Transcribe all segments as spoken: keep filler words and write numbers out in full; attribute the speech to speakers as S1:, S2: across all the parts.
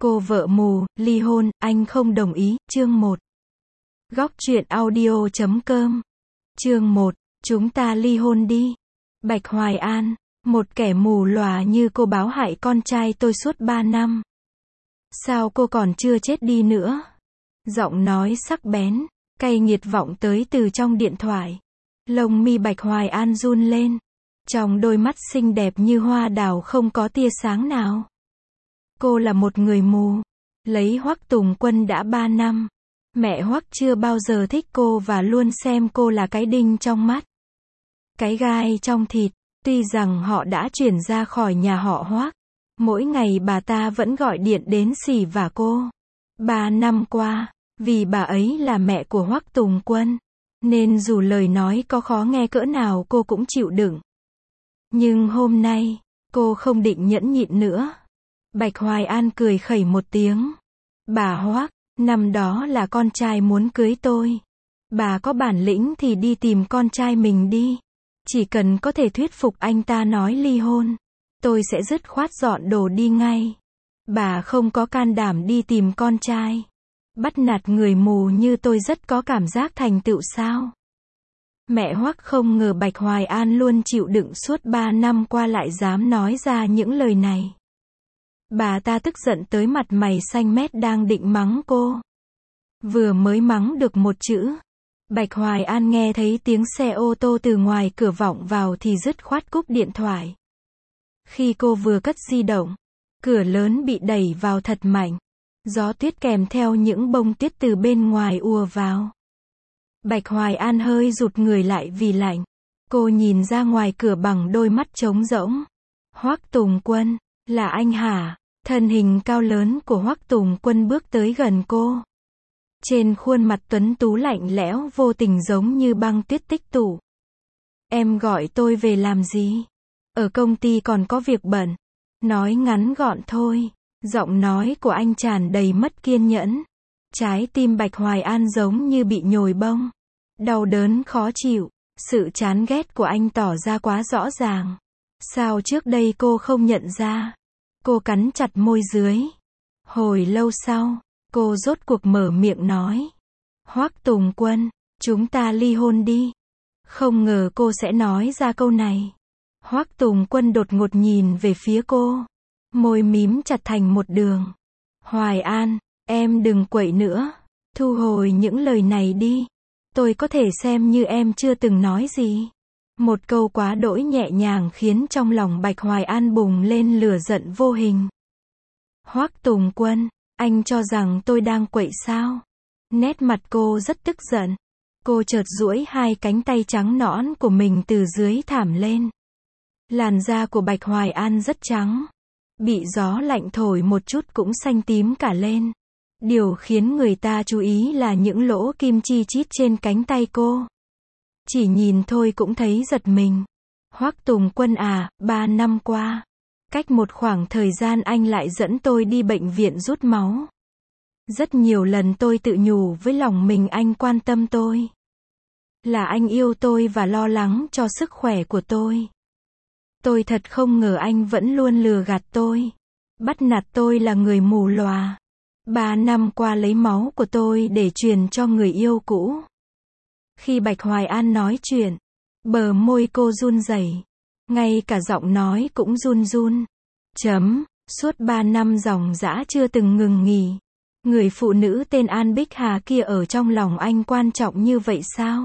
S1: Cô vợ mù, ly hôn, anh không đồng ý, chương một. Góc truyện audio chấm com. Chương một, chúng ta ly hôn đi. Bạch Hoài An, một kẻ mù lòa như cô báo hại con trai tôi suốt ba năm. Sao cô còn chưa chết đi nữa? Giọng nói sắc bén, cay nghiệt vọng tới từ trong điện thoại. Lông mi Bạch Hoài An run lên. Trong đôi mắt xinh đẹp như hoa đào không có tia sáng nào. Cô là một người mù. Lấy Hoắc Tùng Quân đã ba năm. Mẹ Hoắc chưa bao giờ thích cô và luôn xem cô là cái đinh trong mắt. Cái gai trong thịt. Tuy rằng họ đã chuyển ra khỏi nhà họ Hoắc, mỗi ngày bà ta vẫn gọi điện đến xỉ vả cô. Ba năm qua, vì bà ấy là mẹ của Hoắc Tùng Quân, nên dù lời nói có khó nghe cỡ nào cô cũng chịu đựng. Nhưng hôm nay, cô không định nhẫn nhịn nữa. Bạch Hoài An cười khẩy một tiếng. Bà Hoắc, năm đó là con trai muốn cưới tôi. Bà có bản lĩnh thì đi tìm con trai mình đi. Chỉ cần có thể thuyết phục anh ta nói ly hôn, tôi sẽ dứt khoát dọn đồ đi ngay. Bà không có can đảm đi tìm con trai. Bắt nạt người mù như tôi rất có cảm giác thành tựu sao? Mẹ Hoắc không ngờ Bạch Hoài An luôn chịu đựng suốt ba năm qua lại dám nói ra những lời này. Bà ta tức giận tới mặt mày xanh mét đang định mắng cô. Vừa mới mắng được một chữ, Bạch Hoài An nghe thấy tiếng xe ô tô từ ngoài cửa vọng vào thì dứt khoát cúp điện thoại. Khi cô vừa cất di động, cửa lớn bị đẩy vào thật mạnh. Gió tuyết kèm theo những bông tuyết từ bên ngoài ùa vào. Bạch Hoài An hơi rụt người lại vì lạnh. Cô nhìn ra ngoài cửa bằng đôi mắt trống rỗng. Hoắc Tùng Quân, là anh hả? Thân hình cao lớn của Hoắc Tùng Quân bước tới gần cô. Trên khuôn mặt tuấn tú lạnh lẽo vô tình giống như băng tuyết tích tụ. Em gọi tôi về làm gì? Ở công ty còn có việc bận. Nói ngắn gọn thôi. Giọng nói của anh tràn đầy mất kiên nhẫn. Trái tim Bạch Hoài An giống như bị nhồi bông. Đau đớn khó chịu. Sự chán ghét của anh tỏ ra quá rõ ràng. Sao trước đây cô không nhận ra? Cô cắn chặt môi dưới. Hồi lâu sau, cô rốt cuộc mở miệng nói. Hoắc Tùng Quân, chúng ta ly hôn đi. Không ngờ cô sẽ nói ra câu này. Hoắc Tùng Quân đột ngột nhìn về phía cô. Môi mím chặt thành một đường. Hoài An, em đừng quậy nữa. Thu hồi những lời này đi. Tôi có thể xem như em chưa từng nói gì. Một câu quá đỗi nhẹ nhàng khiến trong lòng Bạch Hoài An bùng lên lửa giận vô hình. Hoắc Tùng Quân, anh cho rằng tôi đang quậy sao? Nét mặt cô rất tức giận. Cô chợt duỗi hai cánh tay trắng nõn của mình từ dưới thảm lên. Làn da của Bạch Hoài An rất trắng. Bị gió lạnh thổi một chút cũng xanh tím cả lên. Điều khiến người ta chú ý là những lỗ kim chi chít trên cánh tay cô. Chỉ nhìn thôi cũng thấy giật mình. Hoắc Tùng Quân à, ba năm qua. Cách một khoảng thời gian anh lại dẫn tôi đi bệnh viện rút máu. Rất nhiều lần tôi tự nhủ với lòng mình anh quan tâm tôi. Là anh yêu tôi và lo lắng cho sức khỏe của tôi. Tôi thật không ngờ anh vẫn luôn lừa gạt tôi. Bắt nạt tôi là người mù lòa. Ba năm qua lấy máu của tôi để truyền cho người yêu cũ. Khi Bạch Hoài An nói chuyện, bờ môi cô run rẩy, ngay cả giọng nói cũng run run. Chấm, suốt ba năm ròng rã chưa từng ngừng nghỉ. Người phụ nữ tên An Bích Hà kia ở trong lòng anh quan trọng như vậy sao?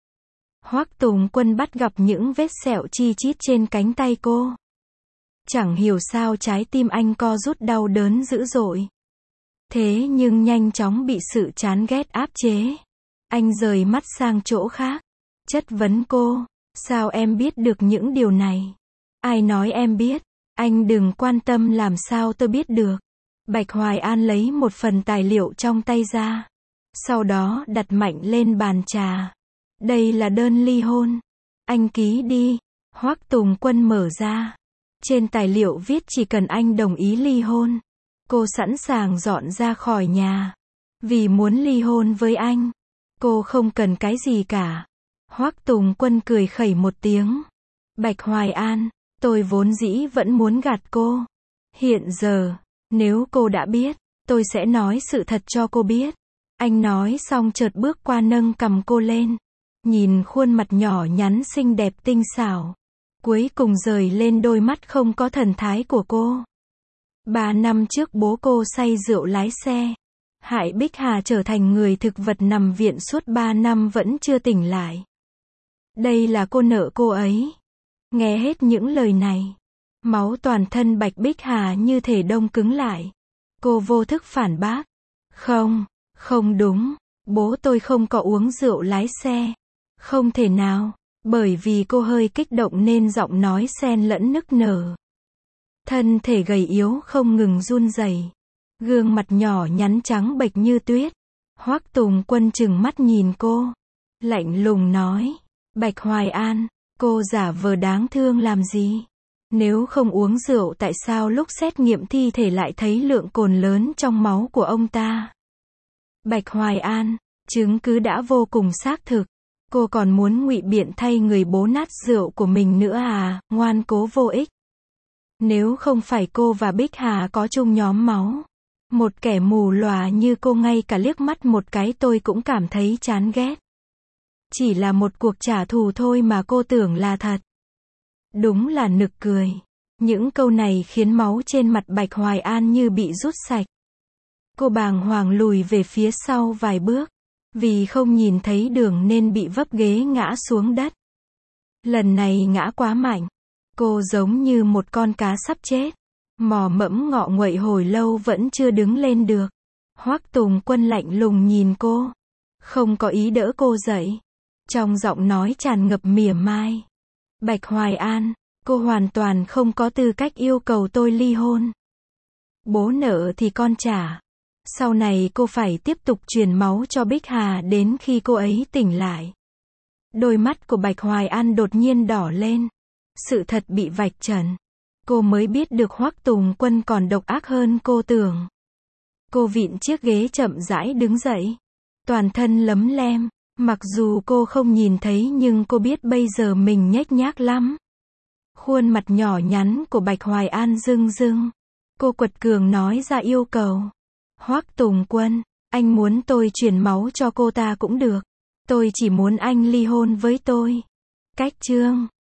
S1: Hoắc Tùng Quân bắt gặp những vết sẹo chi chít trên cánh tay cô. Chẳng hiểu sao trái tim anh co rút đau đớn dữ dội. Thế nhưng nhanh chóng bị sự chán ghét áp chế. Anh rời mắt sang chỗ khác. Chất vấn cô, sao em biết được những điều này? Ai nói em biết? Anh đừng quan tâm làm sao tôi biết được. Bạch Hoài An lấy một phần tài liệu trong tay ra. Sau đó đặt mạnh lên bàn trà. Đây là đơn ly hôn. Anh ký đi. Hoắc Tùng Quân mở ra. Trên tài liệu viết chỉ cần anh đồng ý ly hôn, cô sẵn sàng dọn ra khỏi nhà. Vì muốn ly hôn với anh, cô không cần cái gì cả. Hoắc Tùng Quân cười khẩy một tiếng. Bạch Hoài An, tôi vốn dĩ vẫn muốn gạt cô. Hiện giờ, nếu cô đã biết, Tôi sẽ nói sự thật cho cô biết. Anh nói xong chợt bước qua nâng cằm cô lên. Nhìn khuôn mặt nhỏ nhắn xinh đẹp tinh xảo. Cuối cùng rời lên đôi mắt không có thần thái của cô. Ba năm trước bố cô say rượu lái xe. Hại Bích Hà trở thành người thực vật nằm viện suốt ba năm vẫn chưa tỉnh lại. Đây là cô nợ cô ấy. Nghe hết những lời này. Máu toàn thân Bạch Bích Hà như thể đông cứng lại. Cô vô thức phản bác. Không, không đúng. Bố tôi không có uống rượu lái xe. Không thể nào. Bởi vì cô hơi kích động nên giọng nói xen lẫn nức nở. Thân thể gầy yếu không ngừng run rẩy. Gương mặt nhỏ nhắn trắng bệch như tuyết. Hoắc Tùng Quân trừng mắt nhìn cô. Lạnh lùng nói. Bạch Hoài An, cô giả vờ đáng thương làm gì? Nếu không uống rượu tại sao lúc xét nghiệm thi thể lại thấy lượng cồn lớn trong máu của ông ta? Bạch Hoài An, chứng cứ đã vô cùng xác thực. Cô còn muốn ngụy biện thay người bố nát rượu của mình nữa à, ngoan cố vô ích. Nếu không phải cô và Bích Hà có chung nhóm máu. Một kẻ mù lòa như cô ngay cả liếc mắt một cái tôi cũng cảm thấy chán ghét. Chỉ là một cuộc trả thù thôi mà cô tưởng là thật. Đúng là nực cười. Những câu này khiến máu trên mặt Bạch Hoài An như bị rút sạch. Cô bàng hoàng lùi về phía sau vài bước. Vì không nhìn thấy đường nên bị vấp ghế ngã xuống đất. Lần này ngã quá mạnh. Cô giống như một con cá sắp chết. Mò mẫm ngọ nguậy hồi lâu vẫn chưa đứng lên được. Hoắc Tùng Quân lạnh lùng nhìn cô. Không có ý đỡ cô dậy. Trong giọng nói tràn ngập mỉa mai. Bạch Hoài An, cô hoàn toàn không có tư cách yêu cầu tôi ly hôn. Bố nợ thì con trả. Sau này cô phải tiếp tục truyền máu cho Bích Hà đến khi cô ấy tỉnh lại. Đôi mắt của Bạch Hoài An đột nhiên đỏ lên. Sự thật bị vạch trần. Cô mới biết được Hoắc Tùng Quân còn độc ác hơn cô tưởng. Cô vịn chiếc ghế chậm rãi đứng dậy. Toàn thân lấm lem. Mặc dù cô không nhìn thấy nhưng cô biết bây giờ mình nhếch nhác lắm. Khuôn mặt nhỏ nhắn của Bạch Hoài An rưng rưng. Cô quật cường nói ra yêu cầu. Hoắc Tùng Quân, anh muốn tôi truyền máu cho cô ta cũng được. Tôi chỉ muốn anh ly hôn với tôi. Cách chương